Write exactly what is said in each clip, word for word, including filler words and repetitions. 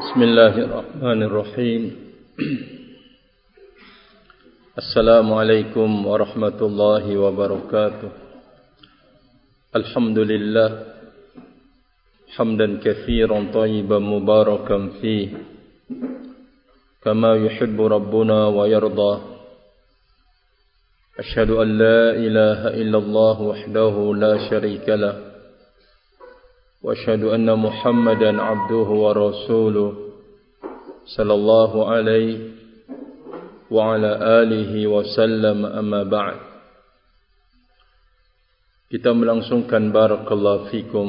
Bismillahirrahmanirrahim. Assalamualaikum warahmatullahi wabarakatuh. Alhamdulillah hamdan katsiran thayyiban mubarakan fihi kama yuhibbu rabbuna wa yarda. Asyhadu an la ilaha illallah wahdahu la syarika lah wa asyhadu anna Muhammadan abduhu wa rasuluh sallallahu alaihi wa ala alihi wa sallam, amma ba'd. Kita melangsungkan barakallahu fikum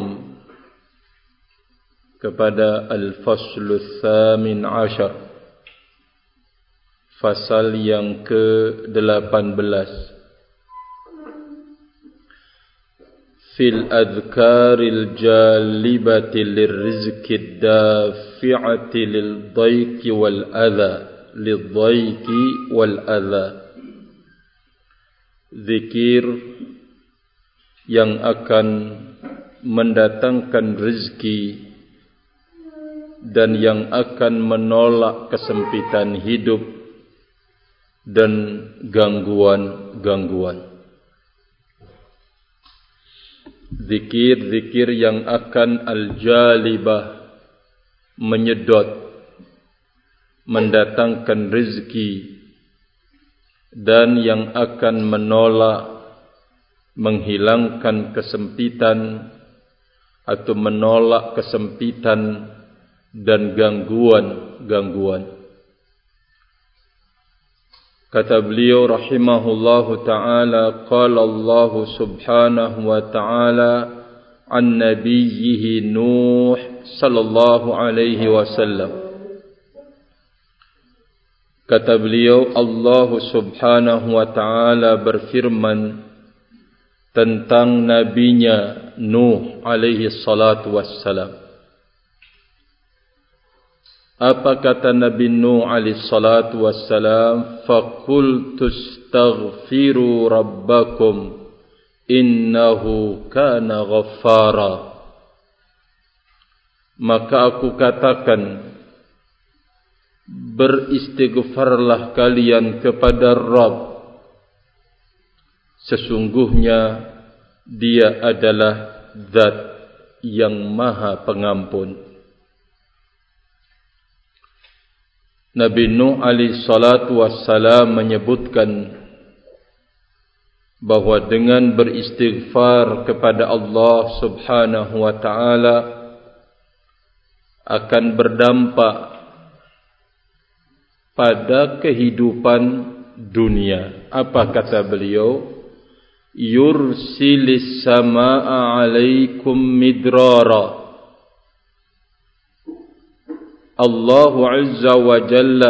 kepada al-faslu tsamin ashar, fasal yang ke delapan belas, fil adhkaril jalibati lirrizqid dafi'ati lil dhayqi wal adha lil dhayqi wal adha. Zikir yang akan mendatangkan rezeki dan yang akan menolak kesempitan hidup dan gangguan-gangguan. Zikir-zikir yang akan al-jalibah, menyedot, mendatangkan rezeki, dan yang akan menolak, menghilangkan kesempitan atau menolak kesempitan dan gangguan-gangguan. Kata beliau rahimahullahu ta'ala, qala Allah subhanahu wa ta'ala an nabiyyihi Nuh sallallahu alaihi wasallam. Kata beliau, Allah subhanahu wa ta'ala berfirman tentang nabinya Nuh alaihi salatu wassalam. Apa kata Nabi Nuh alaihi salatu wassalam? Faqultu astaghfiru rabbakum innahu kana ghaffara. Maka aku katakan, beristighfarlah kalian kepada Rabb, sesungguhnya Dia adalah Zat yang Maha Pengampun. Nabi Nuh alaihi salatu wassalam menyebutkan bahwa dengan beristighfar kepada Allah subhanahu wa ta'ala akan berdampak pada kehidupan dunia. Apa kata beliau? Yursilis samaa'a alaikum midrara. Allah Azza wa Jalla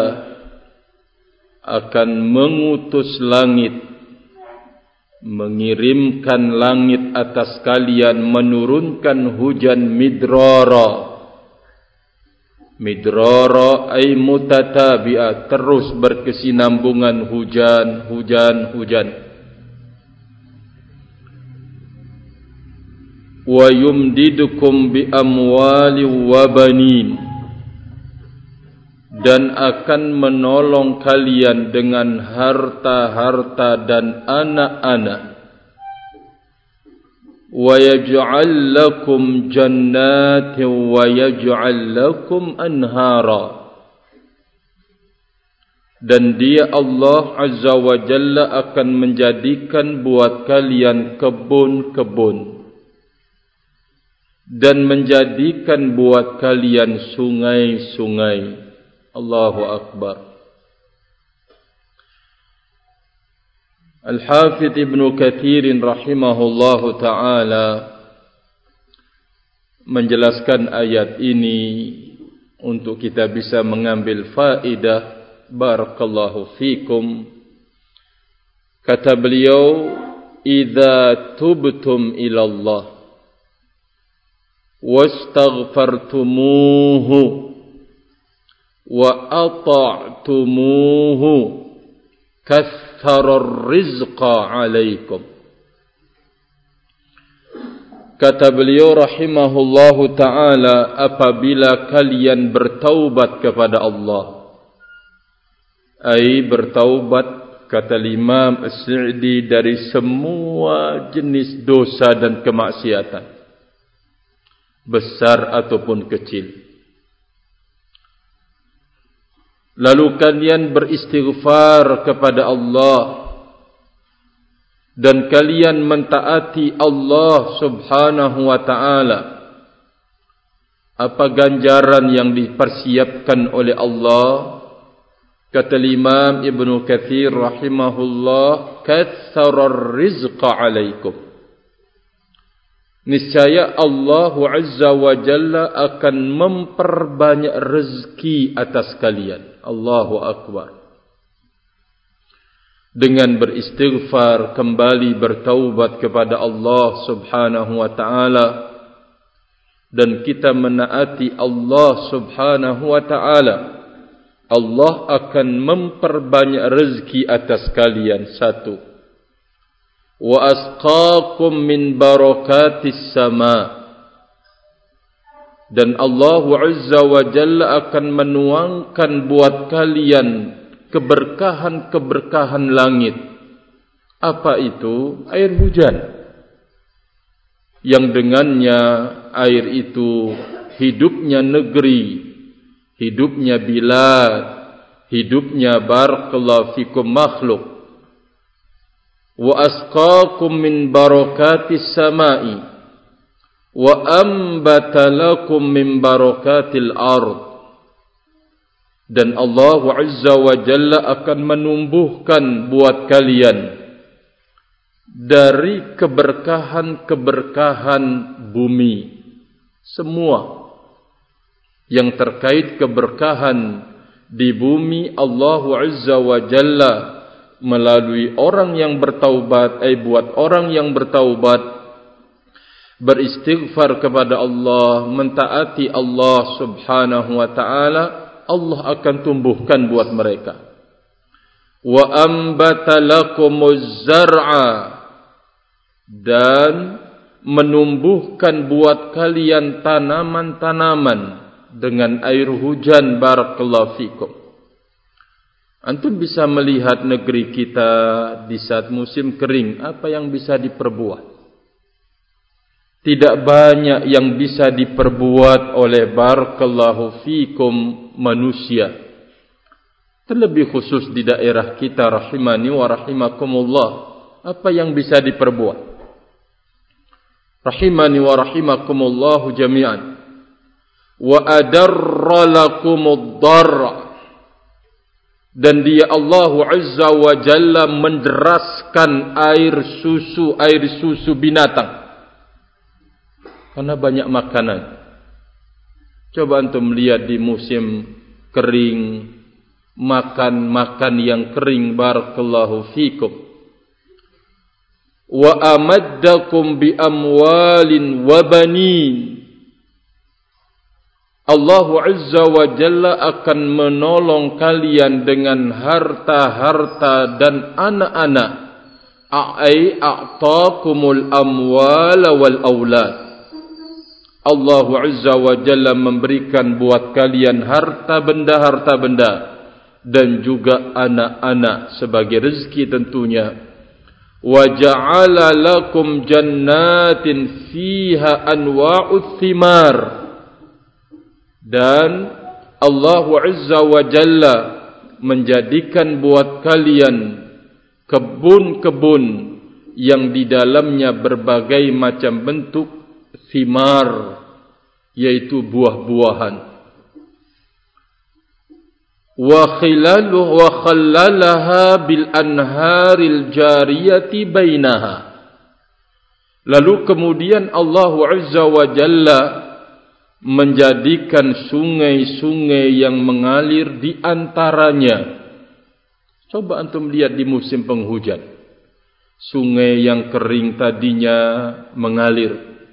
akan mengutus langit, mengirimkan langit atas kalian, menurunkan hujan midrara. Midrara ay mutatabi'ah, terus berkesinambungan hujan, hujan, hujan. Wa yumdidukum bi amwali wa banin, dan akan menolong kalian dengan harta-harta dan anak-anak. Wa yaj'al lakum jannatin wa yaj'al lakum anhara. Dan Dia Allah Azza wa Jalla akan menjadikan buat kalian kebun-kebun dan menjadikan buat kalian sungai-sungai. Allahu Akbar. Al-Hafidh Ibnu Katsir rahimahullahu ta'ala menjelaskan ayat ini untuk kita bisa mengambil faedah. Barakallahu fikum. Kata beliau, idza tubtum ilallah wastaghfartumuhu wa ata'tumuhu katharar rizqa alaikum. Kata beliau rahimahullahu ta'ala, apabila kalian bertaubat kepada Allah, ai bertaubat, kata Imam As-Sa'di, dari semua jenis dosa dan kemaksiatan, besar ataupun kecil. Lalu kalian beristighfar kepada Allah dan kalian mentaati Allah subhanahu wa ta'ala. Apa ganjaran yang dipersiapkan oleh Allah? Kata Imam Ibnu Katsir rahimahullah, katsarar rizqa alaikum. Niscaya Allah Azza wa Jalla akan memperbanyak rezeki atas kalian. Allahu Akbar. Dengan beristighfar, kembali bertaubat kepada Allah subhanahu wa ta'ala, dan kita menaati Allah subhanahu wa ta'ala, Allah akan memperbanyak rezeki atas kalian. Satu, wa asqakum min barakatis sama, dan Allah Azza wa Jalla akan menuangkan buat kalian keberkahan-keberkahan langit. Apa itu? Air hujan, yang dengannya air itu hidupnya negeri, hidupnya bilad, hidupnya barakallahu fikum makhluk. Wa asqakum min barakatis samai wa ambata lakum min barakatil ard, dan Allah Azza wa Jalla akan menumbuhkan buat kalian dari keberkahan-keberkahan bumi. Semua yang terkait keberkahan di bumi, Allah Azza wa Jalla melalui orang yang bertaubat, ay buat orang yang bertaubat, beristighfar kepada Allah, mentaati Allah subhanahu wa ta'ala, Allah akan tumbuhkan buat mereka. Wa ambata lakumuz zar'a, dan menumbuhkan buat kalian tanaman-tanaman dengan air hujan. Barakallahu fikum. Antum bisa melihat negeri kita di saat musim kering, apa yang bisa diperbuat? Tidak banyak yang bisa diperbuat oleh barakallahu fikum manusia. Terlebih khusus di daerah kita rahimani wa rahimakumullah. Apa yang bisa diperbuat? Rahimani wa rahimakumullahu jami'an. Wa adarra lakumud darra, dan dia Allah Azza wa Jalla menderaskan air susu, air susu binatang. Karena banyak makanan. Coba antum lihat di musim kering, makan-makan yang kering. Barakallahu fikum. Wa amaddakum bi amwalin wa banin, Allah Azza wa Jalla akan menolong kalian dengan harta-harta dan anak-anak. Ai a'taakumul amwala wal aulad. Allah Azza wa Jalla memberikan buat kalian harta benda-harta benda dan juga anak-anak sebagai rezeki tentunya. Wa ja'ala lakum jannatin fiha anwa'uth thimar, dan Allah Azza wa Jalla menjadikan buat kalian kebun-kebun yang di dalamnya berbagai macam bentuk thimar, yaitu buah-buahan. Wa khilalu wa khallalaha bil anharil jariyati bainaha. Lalu kemudian Allah Azza wa Jalla menjadikan sungai-sungai yang mengalir di antaranya. Coba antum lihat di musim penghujan, sungai yang kering tadinya mengalir,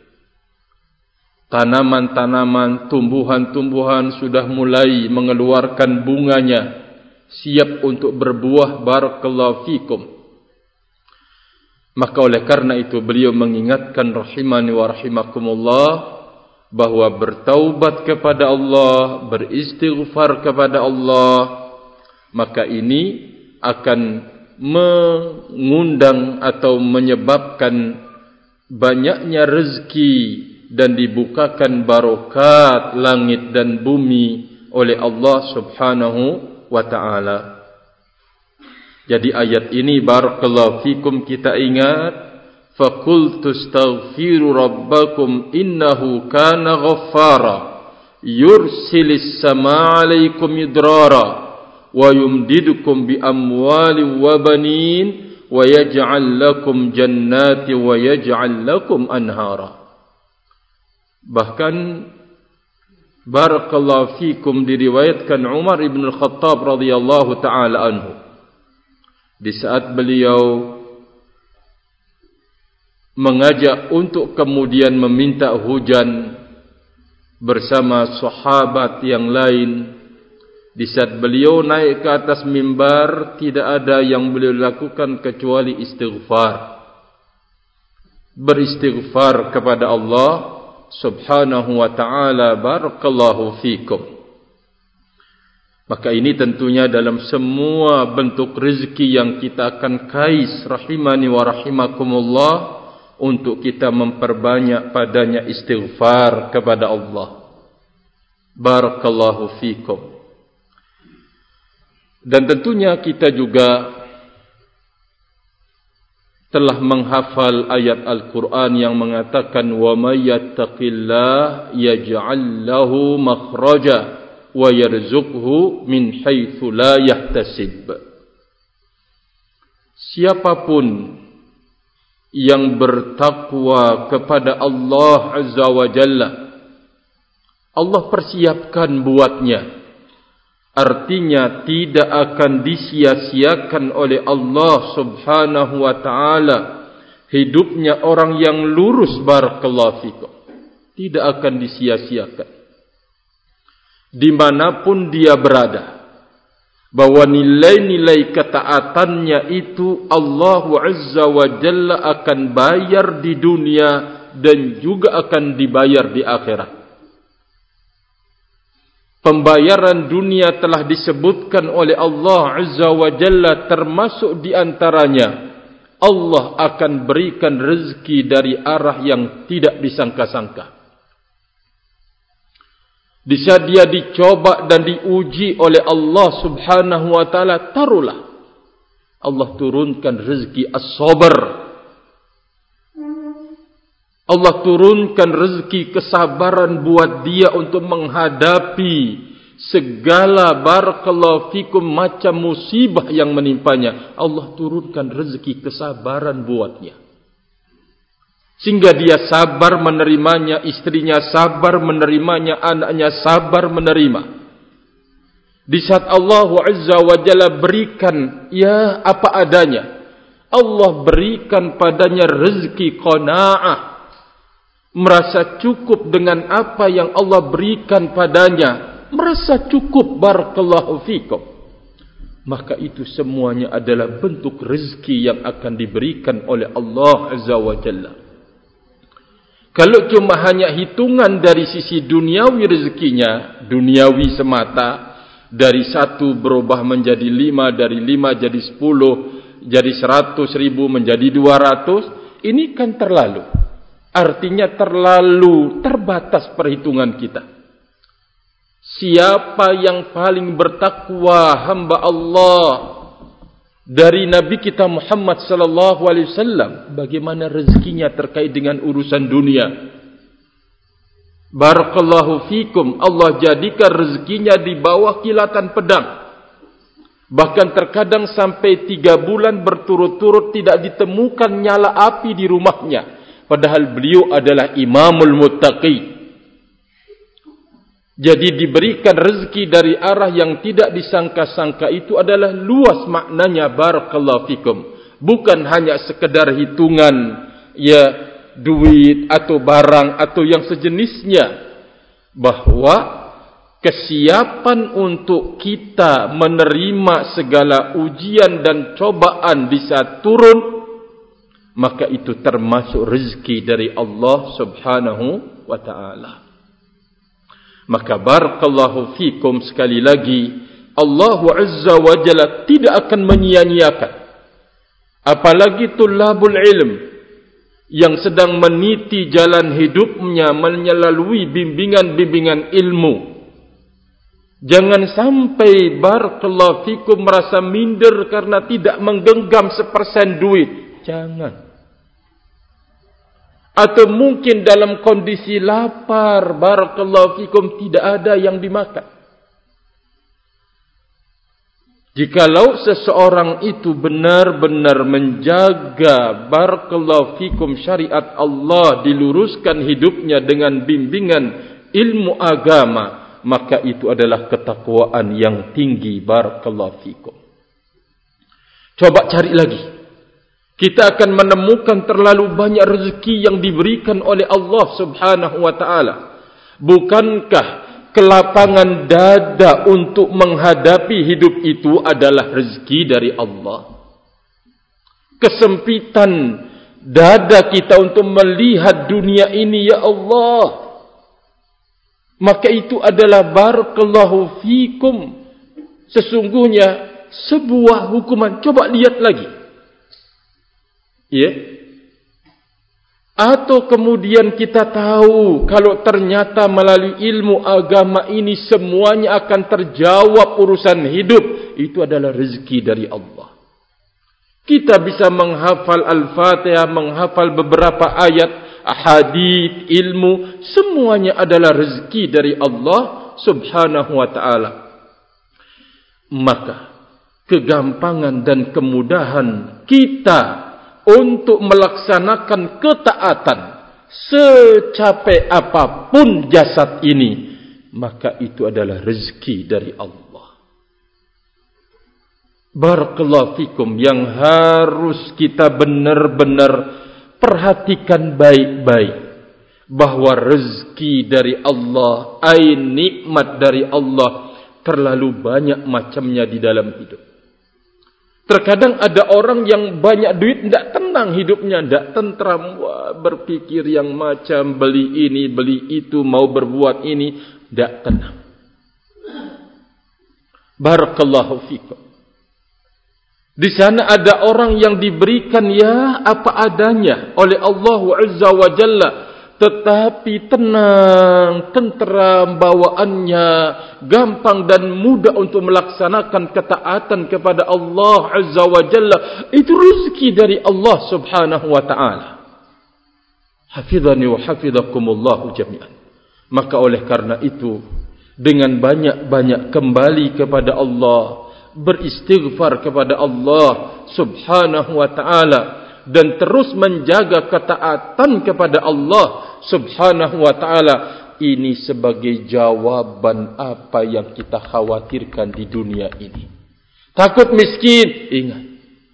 tanaman-tanaman, tumbuhan-tumbuhan sudah mulai mengeluarkan bunganya, siap untuk berbuah. Barakallahu fikum. Maka oleh karena itu beliau mengingatkan rahimani wa rahimakumullah bahwa bertaubat kepada Allah, beristighfar kepada Allah, maka ini akan mengundang atau menyebabkan banyaknya rezeki dan dibukakan barokat langit dan bumi oleh Allah Subhanahu wa ta'ala. Jadi ayat ini barakallahu fikum kita ingat, faqultu astaghfiru rabbakum innahu kana ghaffara yursilis samaa 'alaikum midrara wa yumdidukum bi amwalin wa banin wa yaj'al lakum jannati wa yaj'al lakum anhara. Bahkan barakallahu fikum diriwayatkan Umar ibn al-Khattab radhiyallahu taala anhu, di saat beliau mengajak untuk kemudian meminta hujan bersama sahabat yang lain, di saat beliau naik ke atas mimbar, tidak ada yang beliau lakukan kecuali istighfar. Beristighfar kepada Allah Subhanahu wa ta'ala. Barakallahu fikum. Maka ini tentunya dalam semua bentuk rezeki yang kita akan kais, rahimani wa rahimakumullah, untuk kita memperbanyak padanya istighfar kepada Allah. Barakallahu fikum. Dan tentunya kita juga telah menghafal ayat Al-Quran yang mengatakan wa may yattaqillah yaj'al lahu makhraja wa yarzuqhu min haitsu la yahtasib. Siapapun yang bertakwa kepada Allah Azza wa Jalla, Allah persiapkan buatnya. Artinya tidak akan disia-siakan oleh Allah Subhanahu wa ta'ala hidupnya orang yang lurus, barakallahu fikum. Tidak akan disia-siakan dimanapun dia berada, bahwa nilai-nilai ketaatannya itu Allah Azza wa Jalla akan bayar di dunia dan juga akan dibayar di akhirat. Pembayaran dunia telah disebutkan oleh Allah Azza wa Jalla, termasuk di antaranya Allah akan berikan rezeki dari arah yang tidak disangka-sangka. Di saat dia dicoba dan diuji oleh Allah Subhanahu wa ta'ala, taruhlah Allah turunkan rezeki as-sabar. Allah turunkan rezeki kesabaran buat dia untuk menghadapi segala barakallahu fikum macam musibah yang menimpanya. Allah turunkan rezeki kesabaran buatnya, sehingga dia sabar menerimanya, istrinya sabar menerimanya, anaknya sabar menerima. Di saat Allah Azza wa Jalla berikan ya apa adanya, Allah berikan padanya rezeki qanaah, merasa cukup dengan apa yang Allah berikan padanya, merasa cukup, barakallahu fikum. Maka itu semuanya adalah bentuk rezeki yang akan diberikan oleh Allah Azza wa Jalla. Kalau cuma hanya hitungan dari sisi duniawi rezekinya, duniawi semata, dari satu berubah menjadi lima, dari lima jadi sepuluh, jadi seratus ribu menjadi dua ratus, ini kan terlalu. Artinya terlalu terbatas perhitungan kita. Siapa yang paling bertakwa hamba Allah dari Nabi kita Muhammad sallallahu alaihi wasallam, bagaimana rezekinya terkait dengan urusan dunia? Barakallahu fikum. Allah jadikan rezekinya di bawah kilatan pedang. Bahkan terkadang sampai tiga bulan berturut-turut tidak ditemukan nyala api di rumahnya. Padahal beliau adalah imamul muttaqi. Jadi diberikan rezeki dari arah yang tidak disangka-sangka, itu adalah luas maknanya, barakallahu fikum. Bukan hanya sekedar hitungan ya duit atau barang atau yang sejenisnya. Bahwa kesiapan untuk kita menerima segala ujian dan cobaan di saat turun maka itu termasuk rezeki dari Allah Subhanahu wa ta'ala. Maka barakallahu fikum, sekali lagi Allah Azza wa Jalla tidak akan menyia-nyiakan, apalagi tulabul ilm yang sedang meniti jalan hidupnya melalui bimbingan-bimbingan ilmu. Jangan sampai barakallahu fikum merasa minder karena tidak menggenggam sepersen duit. Jangan. Atau mungkin dalam kondisi lapar, barakallahu fikum, tidak ada yang dimakan. Jikalau seseorang itu benar-benar menjaga barakallahu fikum syariat Allah, diluruskan hidupnya dengan bimbingan ilmu agama, maka itu adalah ketakwaan yang tinggi, barakallahu fikum. Coba cari lagi. Kita akan menemukan terlalu banyak rezeki yang diberikan oleh Allah Subhanahu wa ta'ala. Bukankah kelapangan dada untuk menghadapi hidup itu adalah rezeki dari Allah? Kesempitan dada kita untuk melihat dunia ini, ya Allah, maka itu adalah barakallahu fikum, sesungguhnya sebuah hukuman. Coba lihat lagi. Ya. Atau kemudian kita tahu kalau ternyata melalui ilmu agama ini semuanya akan terjawab urusan hidup, itu adalah rezeki dari Allah. Kita bisa menghafal Al-Fatihah, menghafal beberapa ayat, hadits, ilmu, semuanya adalah rezeki dari Allah Subhanahu wa ta'ala. Maka kegampangan dan kemudahan kita untuk melaksanakan ketaatan secapek apapun jasad ini, maka itu adalah rezeki dari Allah. Barakallahu fikum, yang harus kita benar-benar perhatikan baik-baik, bahwa rezeki dari Allah, ai nikmat dari Allah, terlalu banyak macamnya di dalam hidup. Terkadang ada orang yang banyak duit, tidak tenang hidupnya, tidak tentram, wah, berpikir yang macam beli ini, beli itu, mau berbuat ini, tidak tenang. Barakallahu fikum. Di sana ada orang yang diberikan ya apa adanya oleh Allah Azza wa Jalla, tetapi tenang, tenteram bawaannya, gampang dan mudah untuk melaksanakan ketaatan kepada Allah Azza wa Jalla. Itu rezeki dari Allah Subhanahu wa ta'ala. Hafidhani wa hafidhakumullahu jami'an. Maka oleh karena itu, dengan banyak-banyak kembali kepada Allah, beristighfar kepada Allah Subhanahu wa ta'ala, dan terus menjaga ketaatan kepada Allah Subhanahu wa ta'ala, ini sebagai jawaban apa yang kita khawatirkan di dunia ini. Takut miskin, ingat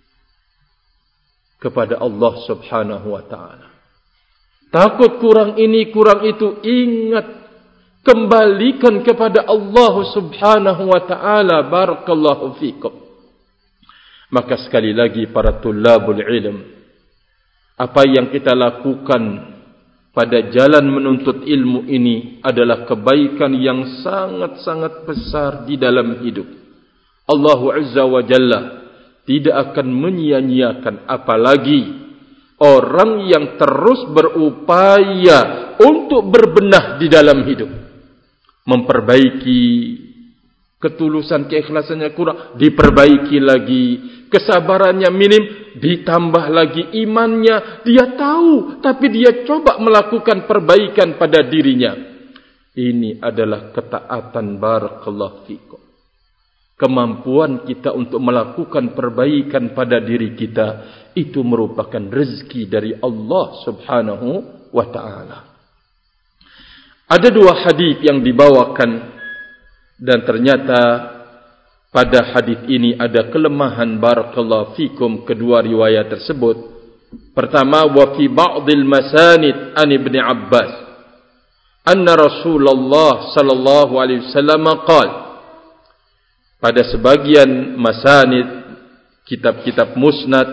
kepada Allah Subhanahu wa ta'ala. Takut kurang ini, kurang itu, ingat, kembalikan kepada Allah Subhanahu wa ta'ala. Barakallahu fikum. Maka sekali lagi para tulabul ilm, apa yang kita lakukan pada jalan menuntut ilmu ini adalah kebaikan yang sangat-sangat besar di dalam hidup. Allah Azza wa Jalla tidak akan menyia-nyiakan, apalagi orang yang terus berupaya untuk berbenah di dalam hidup, memperbaiki ketulusan, keikhlasannya kurang, diperbaiki lagi, kesabarannya minim, ditambah lagi imannya, dia tahu, tapi dia coba melakukan perbaikan pada dirinya. Ini adalah ketaatan. Barakallahu fikum. Kemampuan kita untuk melakukan perbaikan pada diri kita, itu merupakan rezeki dari Allah Subhanahu wa ta'ala. Ada dua hadis yang dibawakan, dan ternyata pada hadis ini ada kelemahan. Barakallahu fikum kedua riwayat tersebut. Pertama, wa fi ba'dil masanid an Ibnu Abbas anna Rasulullah sallallahu alaihi wasallam qala, pada sebagian masanid, kitab-kitab musnad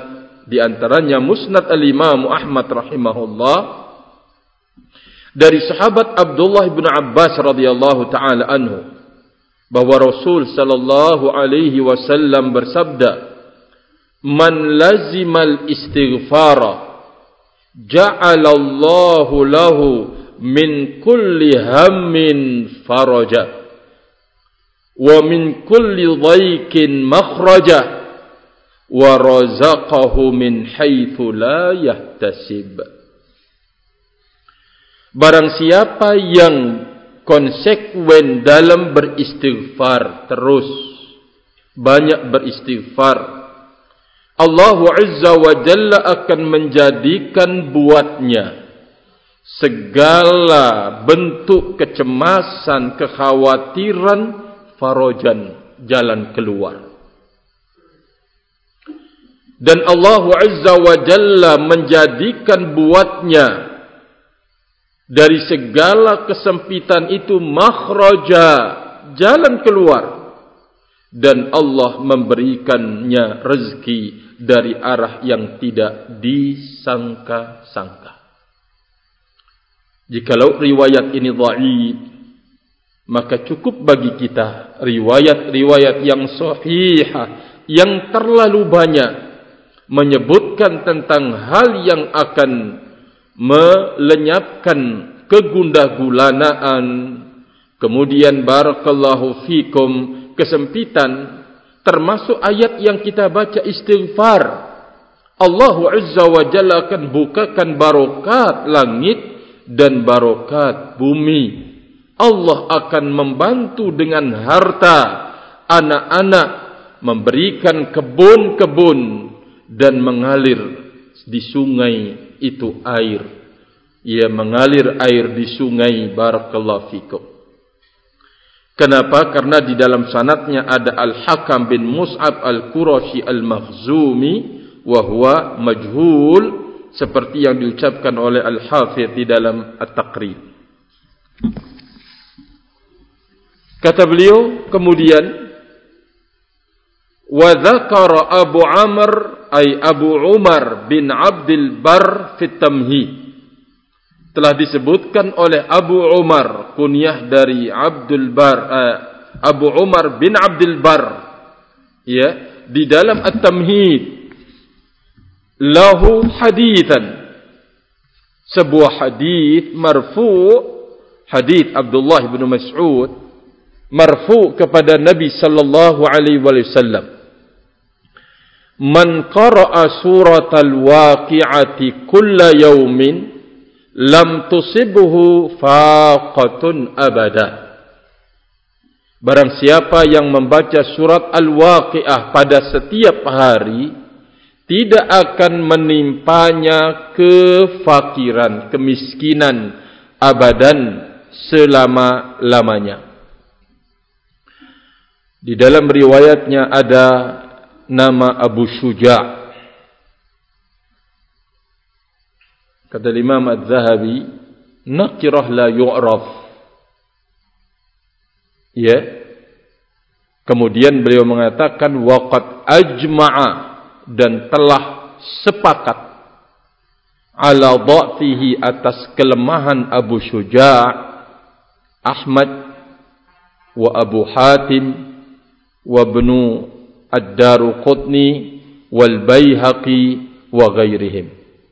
di antaranya Musnad al-Imam Ahmad rahimahullah dari sahabat Abdullah bin Abbas radhiyallahu taala anhu bahwa Rasul sallallahu alaihi wasallam bersabda, "Man lazimal istighfara ja'alallahu lahu min kulli hammin faraja wa min kulli dhaikin makhraja wa razaqahu min haitsu la yahtasib." Barang siapa yang konsekuen dalam beristighfar, terus banyak beristighfar, Allah Azza wa Jalla akan menjadikan buatnya segala bentuk kecemasan, kekhawatiran, farajan, jalan keluar. Dan Allah Azza wa Jalla menjadikan buatnya dari segala kesempitan itu makhraja, jalan keluar. Dan Allah memberikannya rezeki dari arah yang tidak disangka-sangka. Jikalau riwayat ini dhaif, maka cukup bagi kita riwayat-riwayat yang sahihah yang terlalu banyak menyebutkan tentang hal yang akan melenyapkan kegundah gulanaan, kemudian barakallahu fikum, kesempitan, termasuk ayat yang kita baca istighfar. Allah Azza wa Jalla akan bukakan barokat langit dan barokat bumi. Allah akan membantu dengan harta, anak-anak, memberikan kebun-kebun dan mengalir di sungai itu air. Ia mengalir air di sungai, barakallahu fikum. Kenapa? Karena di dalam sanadnya ada Al-Hakam bin Mus'ab Al-Qurashi Al-Makhzumi wa huwa majhul, seperti yang diucapkan oleh Al-Hafidh di dalam At-Taqrib. Kata beliau kemudian, wa dzakara Abu Amr ay Abu Umar bin Abdul Bar fi Tamhid. Telah disebutkan oleh Abu Umar, kunyah dari Abdul Bar, uh, Abu Umar bin Abdul Bar, ya, di dalam At-Tamhid, lahu hadithan, sebuah hadith marfu', hadith Abdullah bin Mas'ud marfu' kepada Nabi sallallahu alaihi wasallam, man qara'a suratal waqi'ati kulla yawmin lam tusibhu faqatun abada. Barang siapa yang membaca surat Al-Waqi'ah pada setiap hari, tidak akan menimpanya kefakiran, kemiskinan abadan, selama-lamanya. Di dalam riwayatnya ada nama Abu Syuja'. Kata Imam Az-Zahabi, nakirah la yu'raf. Ya. Kemudian beliau mengatakan waqad ajma'a, dan telah sepakat ala dha'fihi, atas kelemahan Abu Syuja' Ahmad wa Abu Hatim wa Ibnu Ad-Daruqutni wal Baihaqi wa ghairihim.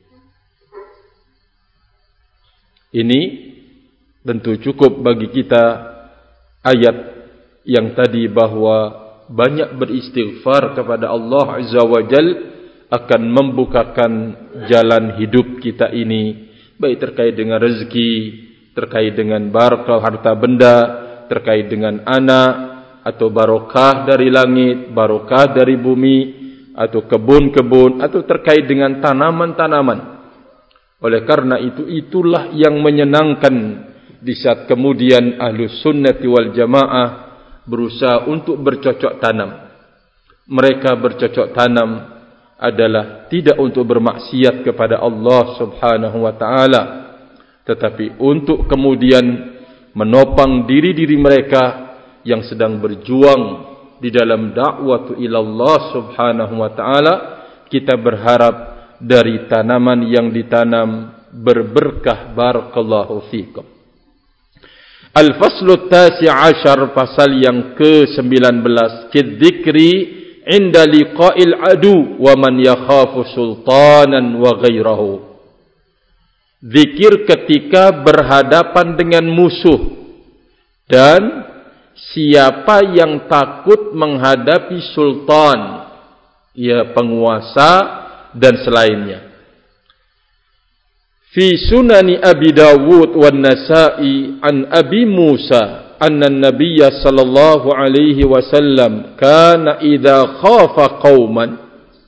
Ini tentu cukup bagi kita ayat yang tadi bahwa banyak beristighfar kepada Allah Azza wa Jal akan membukakan jalan hidup kita ini, baik terkait dengan rezeki, terkait dengan barakah harta benda, terkait dengan anak, atau barokah dari langit, barokah dari bumi, atau kebun-kebun, atau terkait dengan tanaman-tanaman. Oleh karena itu, itulah yang menyenangkan di saat kemudian Ahlus Sunnati wal Jamaah berusaha untuk bercocok tanam. Mereka bercocok tanam adalah tidak untuk bermaksiat kepada Allah Subhanahu wa taala, tetapi untuk kemudian menopang diri-diri mereka yang sedang berjuang di dalam dakwah ila Allah Subhanahu wa taala, kita berharap dari tanaman yang ditanam berberkah. Barakallahu fikum. Al-faslu tasi ashar, pasal yang ke sembilan belas, fidzikri inda liqa'il adu wa man yakhafu sultanan wa ghairahu. Zikir ketika berhadapan dengan musuh dan siapa yang takut menghadapi sultan, ya penguasa dan selainnya. Fi sunani Abi Dawud wan Nasa'i an Abi Musa anna an-nabiyya sallallahu alaihi wasallam kana idza khafa qauman.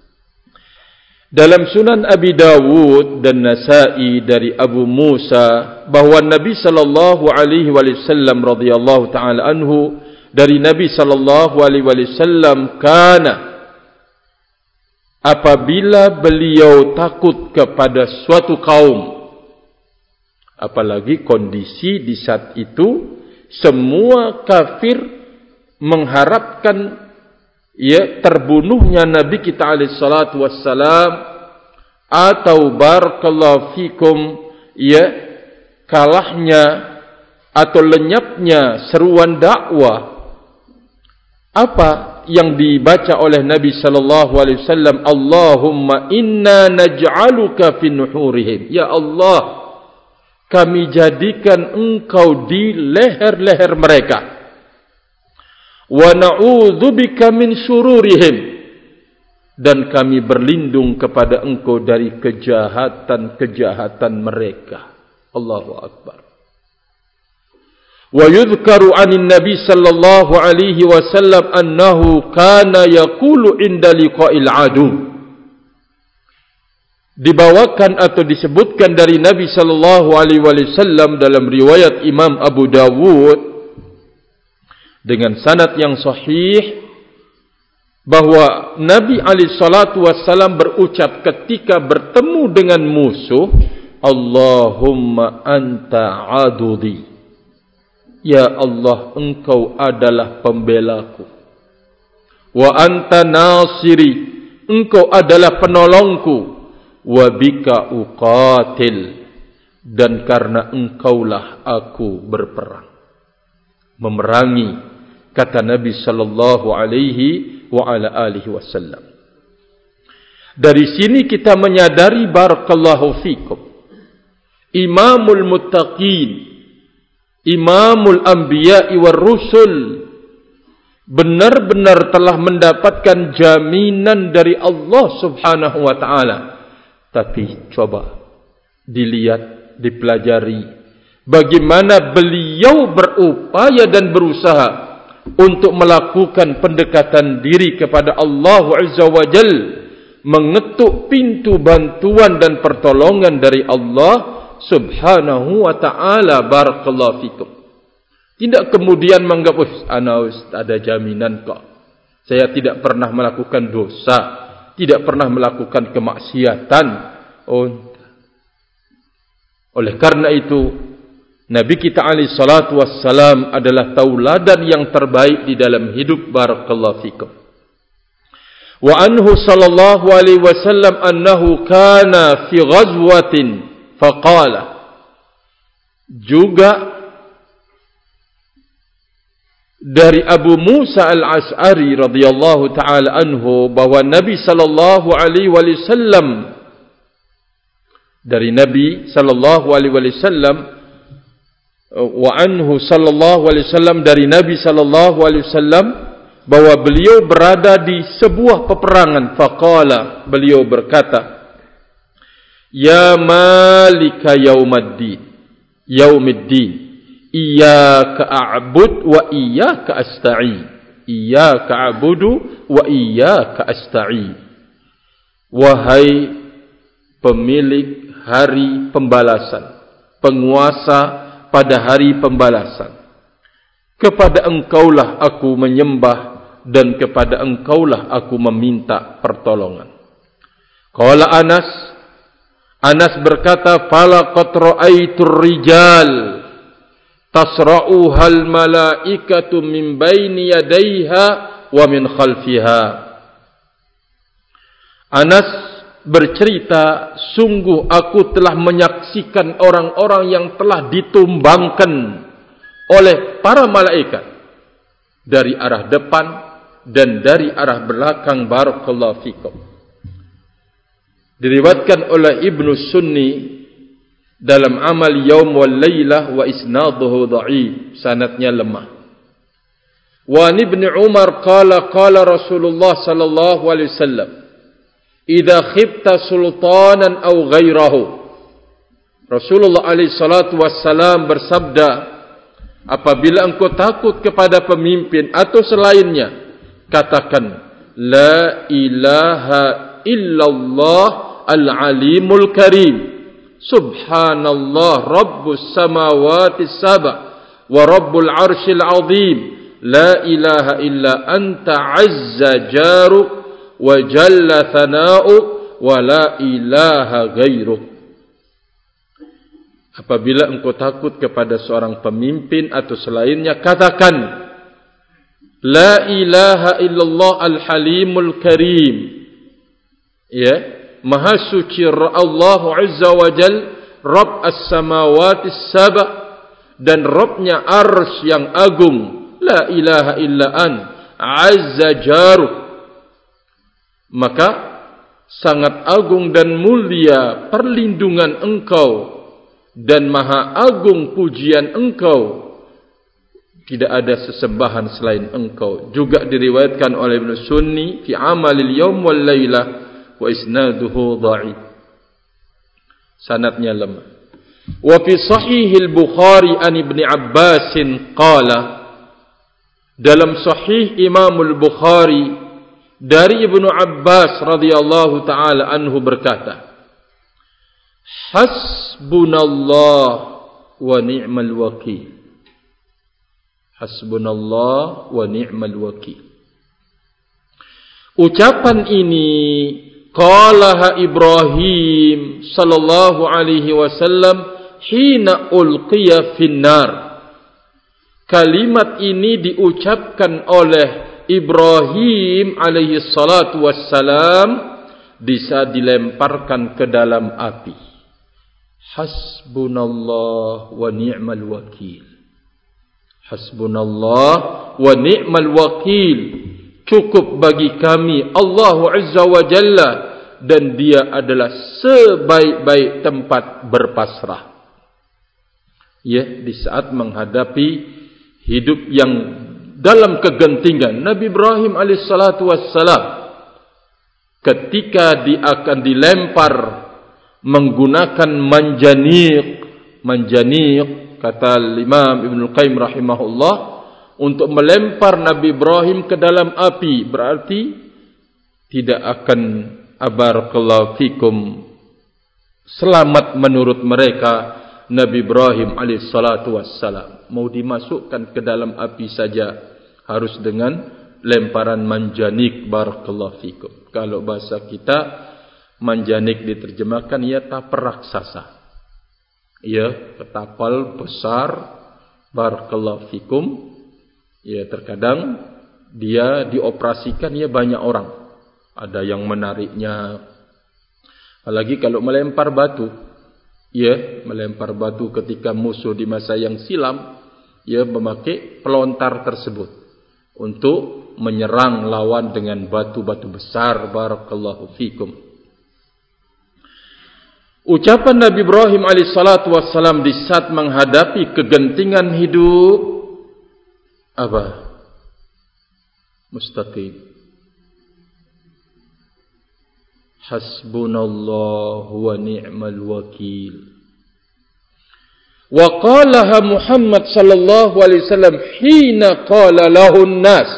Dalam Sunan Abi Dawud dan Nasa'i dari Abu Musa bahwa Nabi sallallahu alaihi wasallam radhiyallahu taala anhu, dari Nabi sallallahu alaihi wasallam, kana, apabila beliau takut kepada suatu kaum, apalagi kondisi di saat itu semua kafir mengharapkan ya terbunuhnya Nabi kita alaihi salatu wassalam, atau barakallahu fikum ya kalahnya atau lenyapnya seruan dakwah. Apa yang dibaca oleh Nabi sallallahu alaihi wasallam? Allahumma inna naj'aluka fi nuhurihim. Ya Allah, kami jadikan engkau di leher-leher mereka. Wa na'udzubika min syururihim, dan kami berlindung kepada engkau dari kejahatan-kejahatan mereka. Allahu Akbar. Wa yudhkaru 'anin Nabi sallallahu alaihi wasallam annahu kana yaqulu 'inda liqa'il 'adu. Dibawakan atau disebutkan dari Nabi sallallahu alaihi wasallam dalam riwayat Imam Abu Dawud dengan sanad yang sahih, bahwa Nabi alaihi salatu wassalam berucap ketika bertemu dengan musuh, Allahumma anta adudi. Ya Allah, engkau adalah pembelaku. Wa anta nasiri, engkau adalah penolongku. Wa bika uqatil, dan karena engkaulah aku berperang, memerangi, kata Nabi sallallahu alaihi wa ala alihi wasallam. Dari sini kita menyadari barakallahu fikum, imamul muttaqin, imamul anbiya'i war rusul, benar-benar telah mendapatkan jaminan dari Allah subhanahu wa ta'ala. Tapi coba dilihat, dipelajari bagaimana beliau berupaya dan berusaha untuk melakukan pendekatan diri kepada Allah Azza wa Jal, mengetuk pintu bantuan dan pertolongan dari Allah subhanahu wa ta'ala. Barakallahu fikum. Tidak kemudian menganggap, ana ada jaminan kok, saya tidak pernah melakukan dosa, tidak pernah melakukan kemaksiatan. Oh, oleh karena itu Nabi kita alaihi salatu wassalam adalah tauladan yang terbaik di dalam hidup. Barakallahu fikum. Wa anhu sallallahu alaihi wasallam annahu kana fi ghazwatin faqala, juga dari Abu Musa al-Ash'ari radhiyallahu ta'ala anhu bahwa Nabi sallallahu alaihi wasallam, dari Nabi sallallahu alaihi wasallam, wa anhu sallallahu alaihi wasallam, dari Nabi sallallahu alaihi wasallam, bahwa beliau berada di sebuah peperangan. Faqala, beliau berkata, ya malika yaumiddin, yaumiddin, iyyaka a'bud wa iyyaka asta'in, iyyaka a'budu wa iyyaka asta'in. Wahai pemilik hari pembalasan, penguasa pada hari pembalasan, kepada engkaulah aku menyembah dan kepada engkaulah aku meminta pertolongan. Qala Anas, Anas berkata, falaqad ra'aitur rijal tasra'uhal malaikatu min baini yadayha wa min khalfiha. Anas bercerita, sungguh aku telah menyaksikan orang-orang yang telah ditumbangkan oleh para malaikat dari arah depan dan dari arah belakang. Barakallahu fikum. Diriwayatkan oleh Ibnu Sunni dalam Amal Yaum wal Lailah wa isnaduhu dha'if, sanadnya lemah. Wa Ibnu Umar qala qala Rasulullah sallallahu alaihi wasallam, idza khifta sultanan aw ghairahu. Rasulullah alaihi salatu wassalam bersabda, apabila engkau takut kepada pemimpin atau selainnya, katakan la ilaha illallah al-alimul karim, subhanallah rabbus samawati sab'a wa rabbul arshil azim, la ilaha illa anta azza jaruk wa jalla thana'uk wa la ilaha ghairuk. Apabila engkau takut kepada seorang pemimpin atau selainnya, katakan la ilaha illallah al-halimul karim. Ya, maha suci Allah azza wa jal, Rabb as-samawati sab' dan Rabbnya arsy yang agung. La ilaha illa an azza jaruk. Maka sangat agung dan mulia perlindungan engkau dan maha agung pujian engkau, tidak ada sesembahan selain engkau. Juga diriwayatkan oleh Ibnu Sunni fi Amalil Yaum wal Lailah wa isnaduhu dha'if, sanadnya lemah. Wa fi Sahihil Bukhari an Ibnu Abbas qala, dalam Sahih Imamul Bukhari dari Ibnu Abbas radhiyallahu taala anhu berkata, hasbunallah wa ni'mal wakil. Hasbunallah wa ni'mal wakil. Ucapan ini qalaha Ibrahim sallallahu alaihi wasallam hina ulqiya finnar. Kalimat ini diucapkan oleh Ibrahim alaihi salatu wassalam di saat dilemparkan ke dalam api. Hasbunallah wa ni'mal wakil. Hasbunallah wa ni'mal wakil. Cukup bagi kami Allah Azza wa Jalla, dan dia adalah sebaik-baik tempat berpasrah. Ya, di saat menghadapi hidup yang dalam kegentingan, Nabi Ibrahim alaihissalatu wassalam ketika dia akan dilempar menggunakan manjaniq, manjaniq kata Imam Ibnu Qayyim rahimahullah, untuk melempar Nabi Ibrahim ke dalam api, berarti tidak akan abarakallahu fikum selamat menurut mereka. Nabi Ibrahim alaihissalatu wassalam mau dimasukkan ke dalam api saja harus dengan lemparan manjanik. Barakallahu fikum. Kalau bahasa kita manjanik diterjemahkan ya tapar raksasa, ya ketapal besar. Barakallahu fikum. Ya terkadang dia dioperasikan ya banyak orang, ada yang menariknya. Apalagi kalau melempar batu, ya melempar batu ketika musuh di masa yang silam, ya memakai pelontar tersebut untuk menyerang lawan dengan batu-batu besar. Barakallahu fikum. Ucapan Nabi Ibrahim alaihissalatu wassalam di saat menghadapi kegentingan hidup apa? Mustaqim. Hasbunallahu wa ni'mal wakil. Wa qalaha Muhammad sallallahu alaihi wasallam hina qala lahun nas.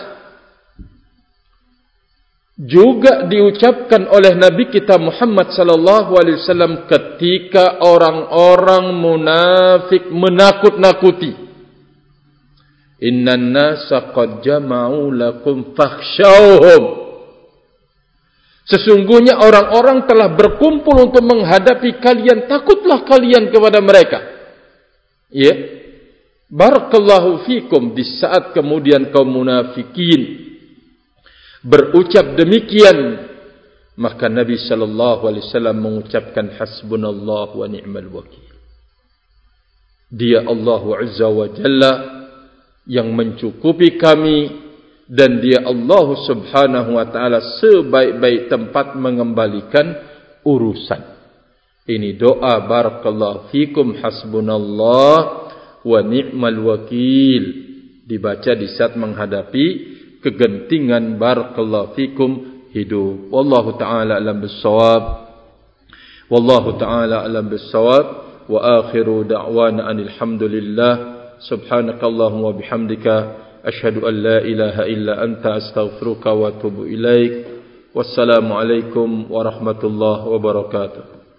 Juga diucapkan oleh Nabi kita Muhammad sallallahu alaihi wasallam ketika orang-orang munafik menakut-nakuti. Innan nasa qad jama'u lakum fakhshawhum. Sesungguhnya orang-orang telah berkumpul untuk menghadapi kalian, takutlah kalian kepada mereka. Ya. Barakallahu fikum. Di saat kemudian kaum munafikin berucap demikian, maka Nabi sallallahu alaihi wasallam mengucapkan hasbunallah wa ni'mal wakil. Dia Allah Azza wa Jalla yang mencukupi kami, dan dia Allah Subhanahu wa taala sebaik-baik tempat mengembalikan urusan. Ini doa barakallahu fikum hasbunallah wa ni'mal wakil, dibaca di saat menghadapi kegentingan barakallahu fikum hidup. Wallahu ta'ala alam bis-shawab. Wallahu ta'ala alam bis-shawab. Wa akhiru da'wana anil hamdulillah. Subhanakallahumma wa bihamdika asyhadu an la ilaha illa anta astaghfiruka wa atubu ilaik. Wassalamu alaikum warahmatullahi wabarakatuh.